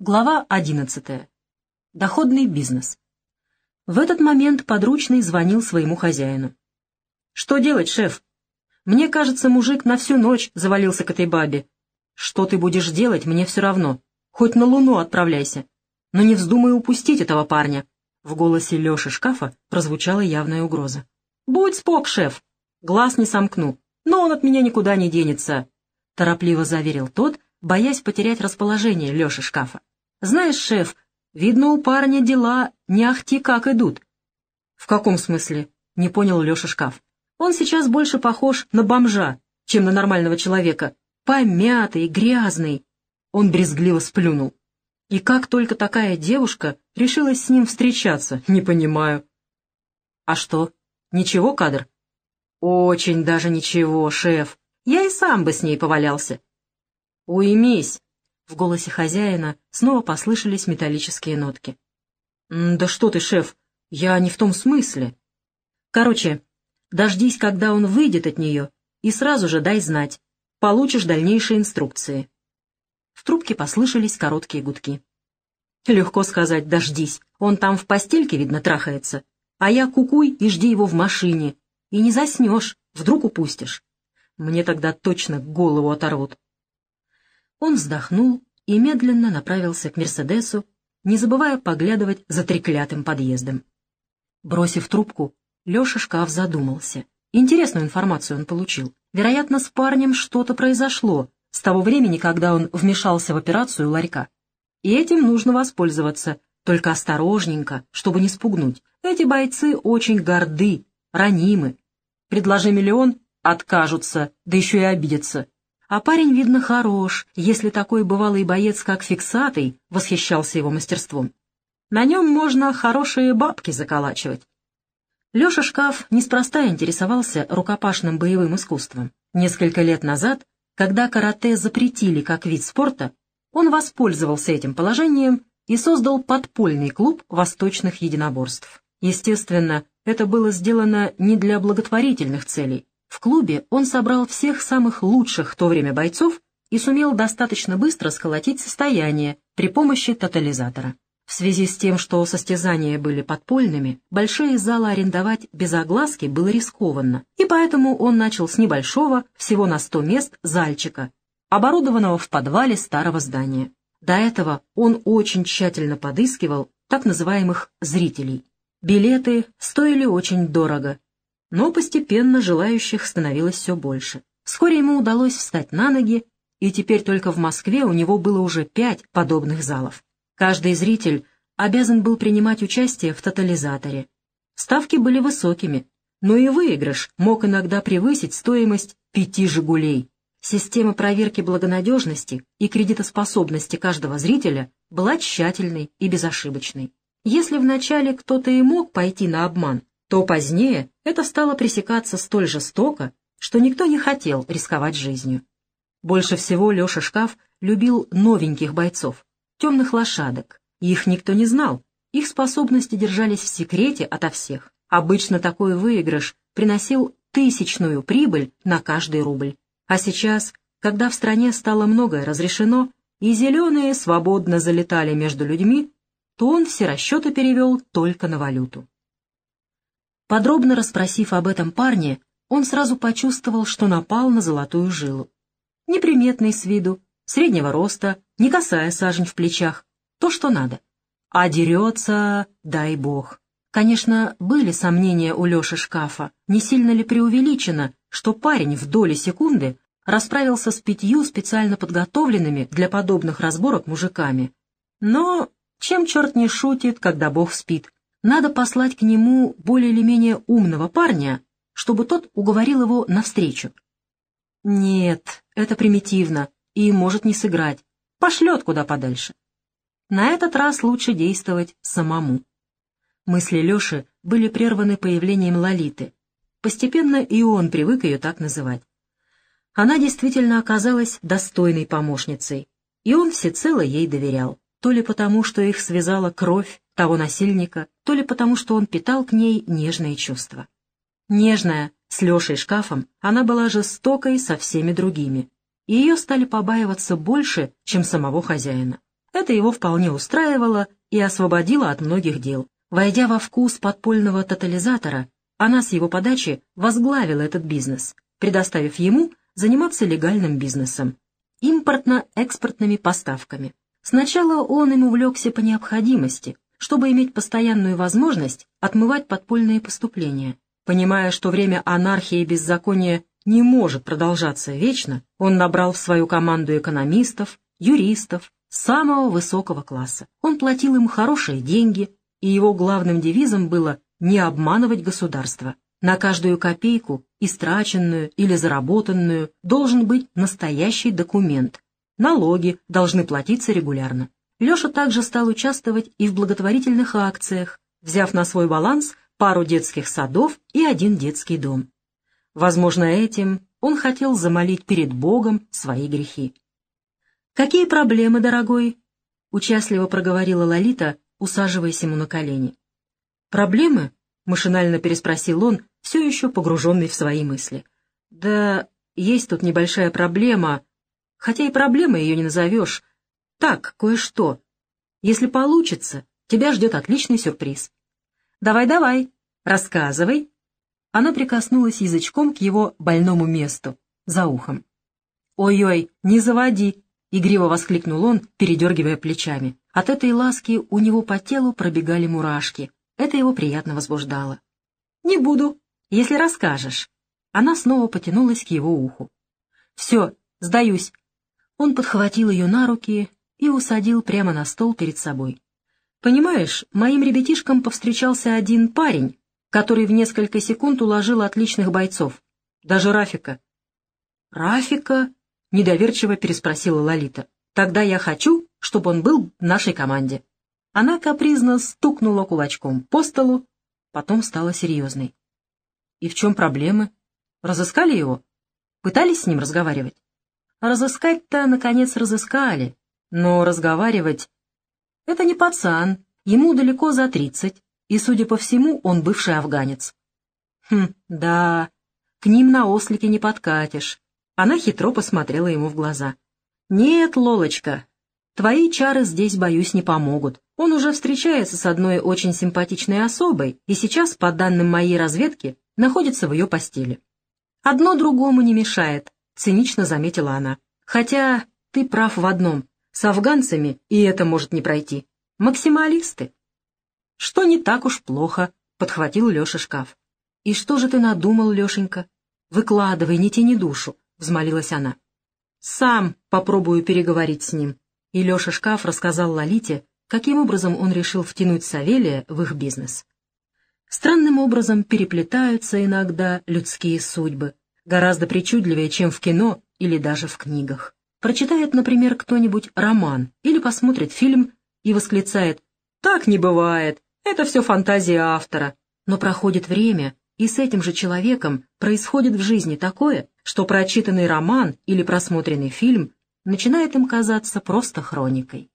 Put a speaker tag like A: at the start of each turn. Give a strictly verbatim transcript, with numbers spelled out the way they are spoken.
A: Глава одиннадцатая. Доходный бизнес. В этот момент подручный звонил своему хозяину. «Что делать, шеф? Мне кажется, мужик на всю ночь завалился к этой бабе. Что ты будешь делать, мне все равно. Хоть на Луну отправляйся. Но не вздумай упустить этого парня». В голосе Леши Шкафа прозвучала явная угроза. «Будь спок, шеф. Глаз не сомкну. Но он от меня никуда не денется», — торопливо заверил тот, боясь потерять расположение Леши Шкафа. «Знаешь, шеф, видно, у парня дела не ахти как идут». «В каком смысле?» — не понял Леша Шкаф. «Он сейчас больше похож на бомжа, чем на нормального человека. Помятый, грязный». Он брезгливо сплюнул. «И как только такая девушка решилась с ним встречаться, не понимаю». «А что, ничего, кадр?» «Очень даже ничего, шеф. Я и сам бы с ней повалялся». «Уймись!» — в голосе хозяина снова послышались металлические нотки. «Да что ты, шеф, я не в том смысле. Короче, дождись, когда он выйдет от нее, и сразу же дай знать. Получишь дальнейшие инструкции». В трубке послышались короткие гудки. «Легко сказать, дождись. Он там в постельке, видно, трахается. А я кукуй и жди его в машине. И не заснешь, вдруг упустишь. Мне тогда точно голову оторвут». Он вздохнул и медленно направился к «Мерседесу», не забывая поглядывать за треклятым подъездом. Бросив трубку, Леша Шкаф задумался. Интересную информацию он получил. Вероятно, с парнем что-то произошло с того времени, когда он вмешался в операцию ларька. И этим нужно воспользоваться, только осторожненько, чтобы не спугнуть. Эти бойцы очень горды, ранимы. Предложи миллион — откажутся, да еще и обидятся. А парень, видно, хорош, если такой бывалый боец, как Фиксатый, восхищался его мастерством. На нем можно хорошие бабки заколачивать. Леша Шкаф неспроста интересовался рукопашным боевым искусством. Несколько лет назад, когда карате запретили как вид спорта, он воспользовался этим положением и создал подпольный клуб восточных единоборств. Естественно, это было сделано не для благотворительных целей. В клубе он собрал всех самых лучших в то время бойцов и сумел достаточно быстро сколотить состояние при помощи тотализатора. В связи с тем, что состязания были подпольными, большие залы арендовать без огласки было рискованно, и поэтому он начал с небольшого, всего на сто мест, зальчика, оборудованного в подвале старого здания. До этого он очень тщательно подыскивал так называемых «зрителей». Билеты стоили очень дорого, но постепенно желающих становилось все больше. Вскоре ему удалось встать на ноги, и теперь только в Москве у него было уже пять подобных залов. Каждый зритель обязан был принимать участие в тотализаторе. Ставки были высокими, но и выигрыш мог иногда превысить стоимость пяти «Жигулей». Система проверки благонадежности и кредитоспособности каждого зрителя была тщательной и безошибочной. Если вначале кто-то и мог пойти на обман, то позднее это стало пресекаться столь жестоко, что никто не хотел рисковать жизнью. Больше всего Леша Шкаф любил новеньких бойцов, темных лошадок. Их никто не знал, их способности держались в секрете ото всех. Обычно такой выигрыш приносил тысячную прибыль на каждый рубль. А сейчас, когда в стране стало многое разрешено, и зеленые свободно залетали между людьми, то он все расчеты перевел только на валюту. Подробно расспросив об этом парне, он сразу почувствовал, что напал на золотую жилу. Неприметный с виду, среднего роста, не косая сажень в плечах, то, что надо. А дерется, дай бог. Конечно, были сомнения у Леши Шкафа, не сильно ли преувеличено, что парень в доли секунды расправился с пятью специально подготовленными для подобных разборок мужиками. Но чем черт не шутит, когда бог спит? Надо послать к нему более или менее умного парня, чтобы тот уговорил его навстречу. Нет, это примитивно и может не сыграть. Пошлет куда подальше. На этот раз лучше действовать самому. Мысли Леши были прерваны появлением Лолиты. Постепенно и он привык ее так называть. Она действительно оказалась достойной помощницей, и он всецело ей доверял. То ли потому, что их связала кровь того насильника, то ли потому, что он питал к ней нежные чувства. Нежная, с Лешей Шкафом, она была жестокой со всеми другими, и ее стали побаиваться больше, чем самого хозяина. Это его вполне устраивало и освободило от многих дел. Войдя во вкус подпольного тотализатора, она с его подачи возглавила этот бизнес, предоставив ему заниматься легальным бизнесом, импортно-экспортными поставками. Сначала он им увлекся по необходимости, чтобы иметь постоянную возможность отмывать подпольные поступления. Понимая, что время анархии и беззакония не может продолжаться вечно, он набрал в свою команду экономистов, юристов самого высокого класса. Он платил им хорошие деньги, и его главным девизом было не обманывать государство. На каждую копейку, истраченную или заработанную, должен быть настоящий документ. Налоги должны платиться регулярно. Леша также стал участвовать и в благотворительных акциях, взяв на свой баланс пару детских садов и один детский дом. Возможно, этим он хотел замолить перед Богом свои грехи. «Какие проблемы, дорогой?» — участливо проговорила Лолита, усаживаясь ему на колени. «Проблемы?» — машинально переспросил он, все еще погруженный в свои мысли. «Да есть тут небольшая проблема, хотя и проблемой ее не назовешь. Так, кое-что. Если получится, тебя ждет отличный сюрприз. Давай-давай, рассказывай». Она прикоснулась язычком к его больному месту, за ухом. «Ой-ой, не заводи!» — игриво воскликнул он, передергивая плечами. От этой ласки у него по телу пробегали мурашки. Это его приятно возбуждало. «Не буду, если расскажешь». Она снова потянулась к его уху. «Все, сдаюсь». Он подхватил ее на руки и усадил прямо на стол перед собой. «Понимаешь, моим ребятишкам повстречался один парень, который в несколько секунд уложил отличных бойцов, даже Рафика». «Рафика?» — недоверчиво переспросила Лолита. «Тогда я хочу, чтобы он был в нашей команде». Она капризно стукнула кулачком по столу, потом стала серьезной. «И в чем проблемы? Разыскали его? Пытались с ним разговаривать?» «Разыскать-то, наконец, разыскали, но разговаривать...» «Это не пацан, ему далеко за тридцать, и, судя по всему, он бывший афганец». «Хм, да, к ним на ослике не подкатишь». Она хитро посмотрела ему в глаза. «Нет, Лолочка, твои чары здесь, боюсь, не помогут. Он уже встречается с одной очень симпатичной особой и сейчас, по данным моей разведки, находится в ее постели». «Одно другому не мешает», — цинично заметила она. «Хотя ты прав в одном. С афганцами и это может не пройти. Максималисты». «Что не так уж плохо», — подхватил Леша шкаф. «И что же ты надумал, Лешенька? Выкладывай, не тяни душу», — взмолилась она. «Сам попробую переговорить с ним». И Леша шкаф рассказал Лолите, каким образом он решил втянуть Савелия в их бизнес. Странным образом переплетаются иногда людские судьбы, гораздо причудливее, чем в кино или даже в книгах. Прочитает, например, кто-нибудь роман или посмотрит фильм и восклицает: «Так не бывает, это все фантазия автора». Но проходит время, и с этим же человеком происходит в жизни такое, что прочитанный роман или просмотренный фильм начинает им казаться просто хроникой.